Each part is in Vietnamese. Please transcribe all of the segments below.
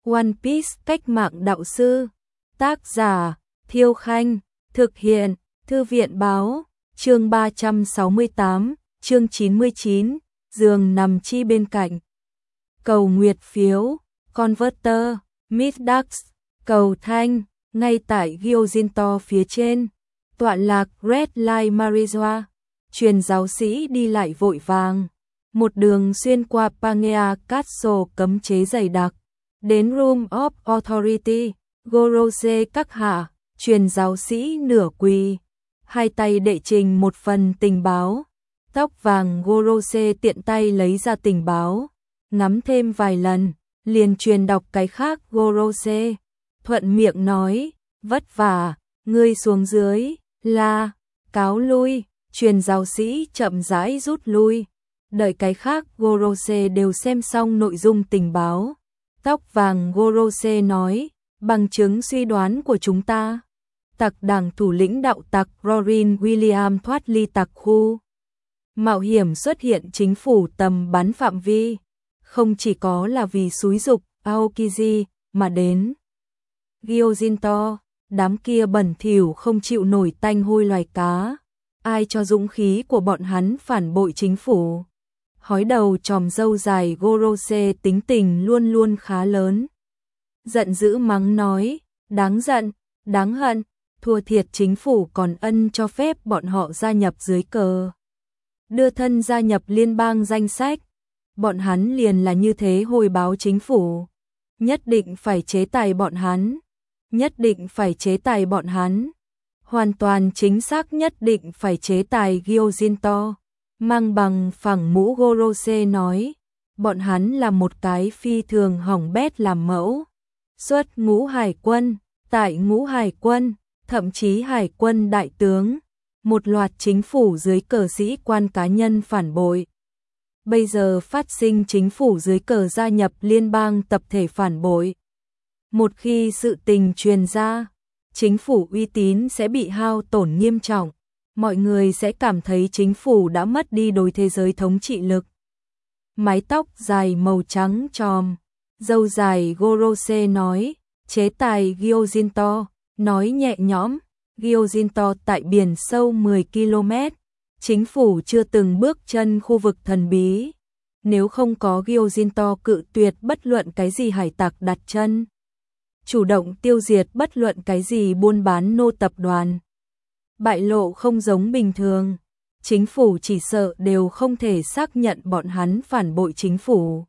One Piece cách mạng đạo sư. Tác giả Thiêu Khanh. Thực hiện Thư viện Báo. Chương 368, chương 99, giường nằm chi bên cạnh. Cầu nguyệt phiếu, Converter, Middax, cầu thanh, ngay tại Gyojinto phía trên. Tọa lạc Red Light Marijoa. Truyền giáo sĩ đi lại vội vàng. Một đường xuyên qua Pangea Castle cấm chế dày đặc. Đến Room of Authority, Gorose các hạ, truyền giáo sĩ nửa quỳ. Hai tay đệ trình một phần tình báo. Tóc vàng Gorose tiện tay lấy ra tình báo. Ngắm thêm vài lần, liền truyền đọc cái khác Gorose. Thuận miệng nói, vất vả, ngươi xuống dưới, la, cáo lui. Truyền giáo sĩ chậm rãi rút lui. Đợi cái khác Gorose đều xem xong nội dung tình báo. Tóc vàng Gorose nói, bằng chứng suy đoán của chúng ta. Tặc đảng thủ lĩnh đạo tặc Rorin William thoát ly tặc khu. Mạo hiểm xuất hiện chính phủ tầm bắn phạm vi. Không chỉ có là vì xúi dục Aokiji mà đến Gyojinto, đám kia bẩn thỉu không chịu nổi tanh hôi loài cá. Ai cho dũng khí của bọn hắn phản bội chính phủ. Hói đầu tròm râu dài Gorose tính tình luôn luôn khá lớn. Giận dữ mắng nói, đáng giận, đáng hận, thua thiệt chính phủ còn ân cho phép bọn họ gia nhập dưới cờ. Đưa thân gia nhập liên bang danh sách. Bọn hắn liền là như thế hồi báo chính phủ. Nhất định phải chế tài bọn hắn. Nhất định phải chế tài bọn hắn. Hoàn toàn chính xác nhất định phải chế tài Gyojinto. Mang bằng phẳng mũ Gorose nói, bọn hắn là một cái phi thường hỏng bét làm mẫu. Xuất ngũ hải quân, tại ngũ hải quân, thậm chí hải quân đại tướng, một loạt chính phủ dưới cờ sĩ quan cá nhân phản bội. Bây giờ phát sinh chính phủ dưới cờ gia nhập liên bang tập thể phản bội. Một khi sự tình truyền ra, chính phủ uy tín sẽ bị hao tổn nghiêm trọng. Mọi người sẽ cảm thấy chính phủ đã mất đi đối thế giới thống trị lực. Mái tóc dài màu trắng tròm, râu dài Gorose nói, chế tài Gyojinto, nói nhẹ nhõm, Gyojinto tại biển sâu 10 km, chính phủ chưa từng bước chân khu vực thần bí. Nếu không có Gyojinto cự tuyệt bất luận cái gì hải tặc đặt chân, chủ động tiêu diệt bất luận cái gì buôn bán nô tập đoàn. Bại lộ không giống bình thường, chính phủ chỉ sợ đều không thể xác nhận bọn hắn phản bội chính phủ.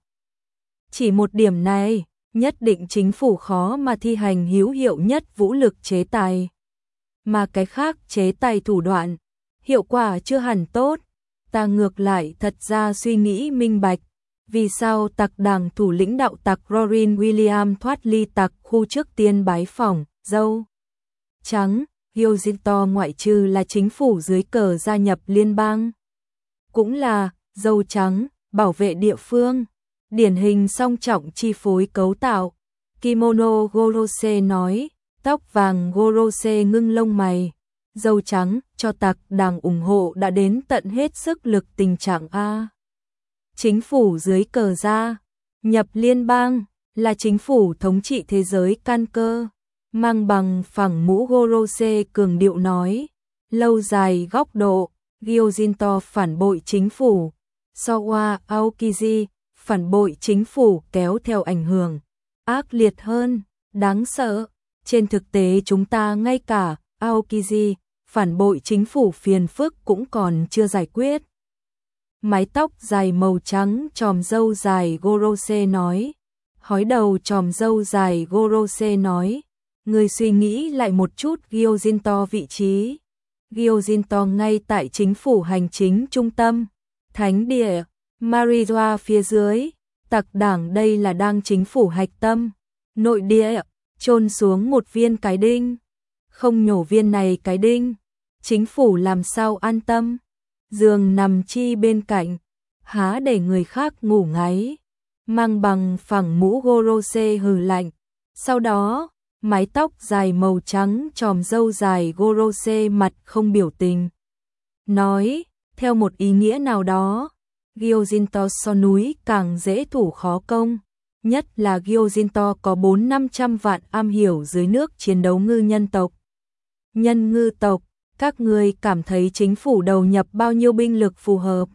Chỉ một điểm này, nhất định chính phủ khó mà thi hành hữu hiệu nhất vũ lực chế tài. Mà cái khác chế tài thủ đoạn, hiệu quả chưa hẳn tốt. Ta ngược lại thật ra suy nghĩ minh bạch, vì sao tặc đảng thủ lĩnh đạo tặc Rorin William thoát ly tặc khu trước tiên bái phỏng, dâu trắng. Gyojinto ngoại trừ là chính phủ dưới cờ gia nhập liên bang, cũng là dâu trắng, bảo vệ địa phương, điển hình song trọng chi phối cấu tạo. Kimono Gorose nói, tóc vàng Gorose ngưng lông mày, dâu trắng cho tặc đảng ủng hộ đã đến tận hết sức lực tình trạng A. Chính phủ dưới cờ gia nhập liên bang là chính phủ thống trị thế giới căn cơ. Mang bằng phẳng mũ Gorose cường điệu nói, lâu dài góc độ, Gyojinto phản bội chính phủ, Sawa Aokiji phản bội chính phủ kéo theo ảnh hưởng ác liệt hơn, đáng sợ. Trên thực tế chúng ta ngay cả Aokiji phản bội chính phủ phiền phức cũng còn chưa giải quyết. Mái tóc dài màu trắng tròm râu dài Gorose nói, hói đầu tròm râu dài Gorose nói, người suy nghĩ lại một chút Gyojinto vị trí. Gyojinto ngay tại chính phủ hành chính trung tâm, thánh địa, Marijoa phía dưới, tặc đảng đây là đang chính phủ hạch tâm, nội địa, chôn xuống một viên cái đinh. Không nhổ viên này cái đinh, chính phủ làm sao an tâm. Giường nằm chi bên cạnh, há để người khác ngủ ngáy. Mang bằng phẳng mũ Gorose hừ lạnh. Sau đó, mái tóc dài màu trắng tròm râu dài Gorose mặt không biểu tình. Nói, theo một ý nghĩa nào đó, Gyojinto so núi càng dễ thủ khó công. nhất là Gyojinto có 400-500 vạn am hiểu dưới nước chiến đấu ngư nhân tộc. Nhân ngư tộc, các ngươi cảm thấy chính phủ đầu nhập bao nhiêu binh lực phù hợp?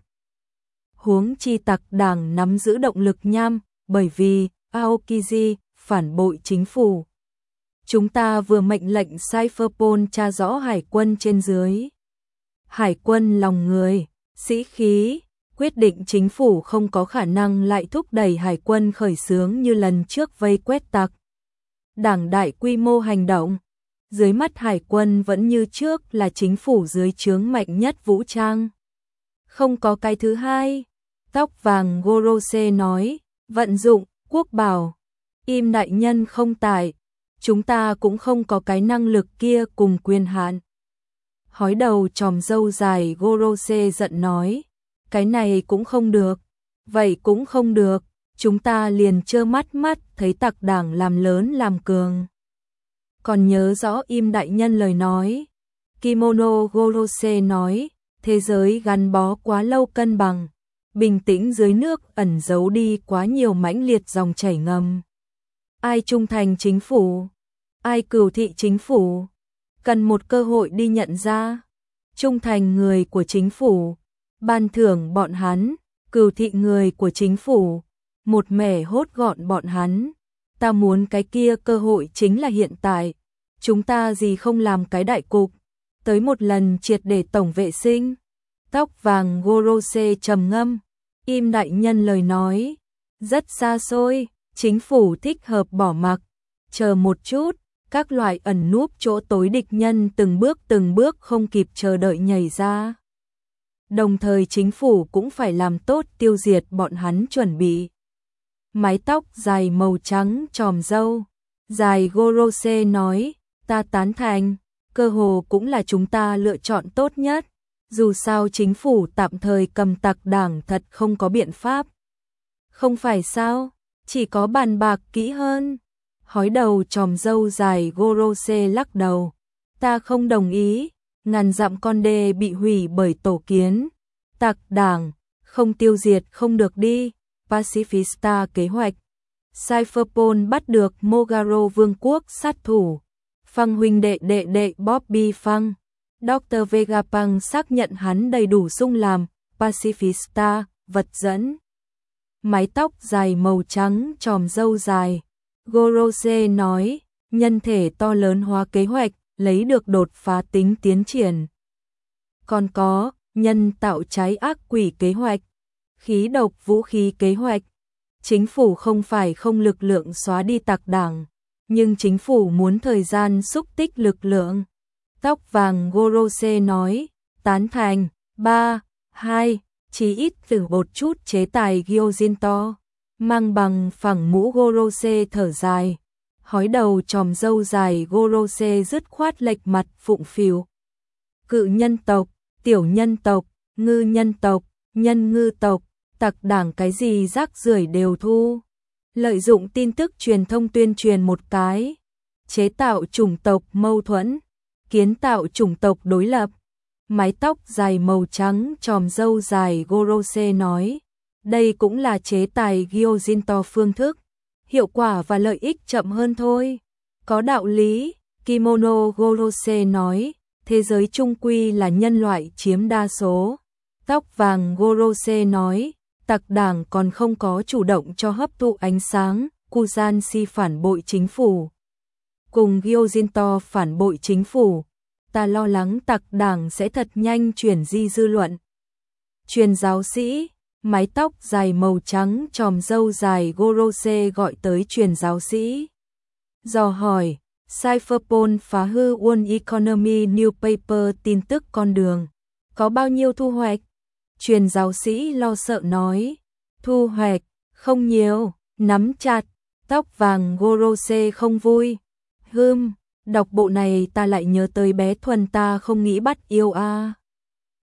Huống chi Tặc Đảng nắm giữ động lực nham, bởi vì Aokiji phản bội chính phủ. Chúng ta vừa mệnh lệnh Cypherpol tra rõ hải quân trên dưới. Hải quân lòng người, sĩ khí, quyết định chính phủ không có khả năng lại thúc đẩy hải quân khởi xướng như lần trước vây quét Tặc Đảng đại quy mô hành động. Dưới mắt hải quân vẫn như trước là chính phủ dưới trướng mạnh nhất vũ trang. Không có cái thứ hai. Tóc vàng Gorose nói, vận dụng, quốc bảo. Im đại nhân không tại, chúng ta cũng không có cái năng lực kia cùng quyền hạn. Hói đầu tròm râu dài Gorose giận nói, cái này cũng không được, vậy cũng không được, chúng ta liền trơ mắt thấy Tặc Đảng làm lớn làm cường. Còn nhớ rõ Im đại nhân lời nói. Kimono Gorose nói, thế giới gắn bó quá lâu cân bằng, bình tĩnh dưới nước ẩn giấu đi quá nhiều mãnh liệt dòng chảy ngầm. Ai trung thành chính phủ, ai cừu thị chính phủ, cần một cơ hội đi nhận ra. Trung thành người của chính phủ, ban thưởng bọn hắn, cừu thị người của chính phủ, một mẻ hốt gọn bọn hắn. Ta muốn cái kia cơ hội chính là hiện tại. Chúng ta gì không làm cái đại cục, tới một lần triệt để tổng vệ sinh. Tóc vàng Gorose trầm ngâm, Im đại nhân lời nói rất xa xôi, chính phủ thích hợp bỏ mặc, chờ một chút, các loại ẩn núp chỗ tối địch nhân từng bước không kịp chờ đợi nhảy ra. Đồng thời chính phủ cũng phải làm tốt tiêu diệt bọn hắn chuẩn bị. Mái tóc dài màu trắng tròm râu dài Gorose nói, ta tán thành, cơ hồ cũng là chúng ta lựa chọn tốt nhất. Dù sao chính phủ tạm thời cầm Tặc Đảng thật không có biện pháp. Không phải sao, chỉ có bàn bạc kỹ hơn. Hói đầu tròm râu dài Gorose lắc đầu. Ta không đồng ý, ngàn dặm con đê bị hủy bởi tổ kiến. Tặc Đảng, không tiêu diệt không được đi. Pacifista kế hoạch. Cypherpol bắt được Mogaro Vương quốc sát thủ. Phăng huynh đệ Bobby Phăng. Dr. Vegapunk xác nhận hắn đầy đủ sung làm Pacifista, vật dẫn. Mái tóc dài màu trắng tròm râu dài. Gorose nói, nhân thể to lớn hóa kế hoạch, lấy được đột phá tính tiến triển. Còn có, nhân tạo trái ác quỷ kế hoạch, khí độc vũ khí kế hoạch. Chính phủ không phải không lực lượng xóa đi Tặc Đảng, nhưng chính phủ muốn thời gian xúc tích lực lượng. Tóc vàng Gorose nói, tán thành, 3, 2, chỉ ít từ một chút chế tài Gyojinto. Mang bằng phẳng mũ Gorose thở dài. Hói đầu tròm râu dài Gorose dứt khoát lệch mặt phụng phìu. Cự nhân tộc, tiểu nhân tộc, ngư nhân tộc, nhân ngư tộc, Tặc Đảng cái gì rác rưởi đều thu. Lợi dụng tin tức truyền thông tuyên truyền một cái. Chế tạo chủng tộc mâu thuẫn. Kiến tạo chủng tộc đối lập. Mái tóc dài màu trắng tròm râu dài Gorose nói. Đây cũng là chế tài Gyojinto phương thức. Hiệu quả và lợi ích chậm hơn thôi. Có đạo lý, Kimono Gorose nói. Thế giới chung quy là nhân loại chiếm đa số. Tóc vàng Gorose nói. Tặc Đảng còn không có chủ động cho hấp thụ ánh sáng. Kuzanshi phản bội chính phủ. Cùng Gyojinto phản bội chính phủ. Ta lo lắng Tặc Đảng sẽ thật nhanh chuyển di dư luận. Truyền giáo sĩ, mái tóc dài màu trắng tròm râu dài Gorose gọi tới truyền giáo sĩ. Dò hỏi, Cypherpol phá hư World Economy Newspaper tin tức con đường. Có bao nhiêu thu hoạch? Truyền giáo sĩ lo sợ nói. Thu hoạch, không nhiều, nắm chặt. Tóc vàng Gorose không vui. Đọc bộ này ta lại nhớ tới bé Thuần ta không nghĩ bắt yêu a.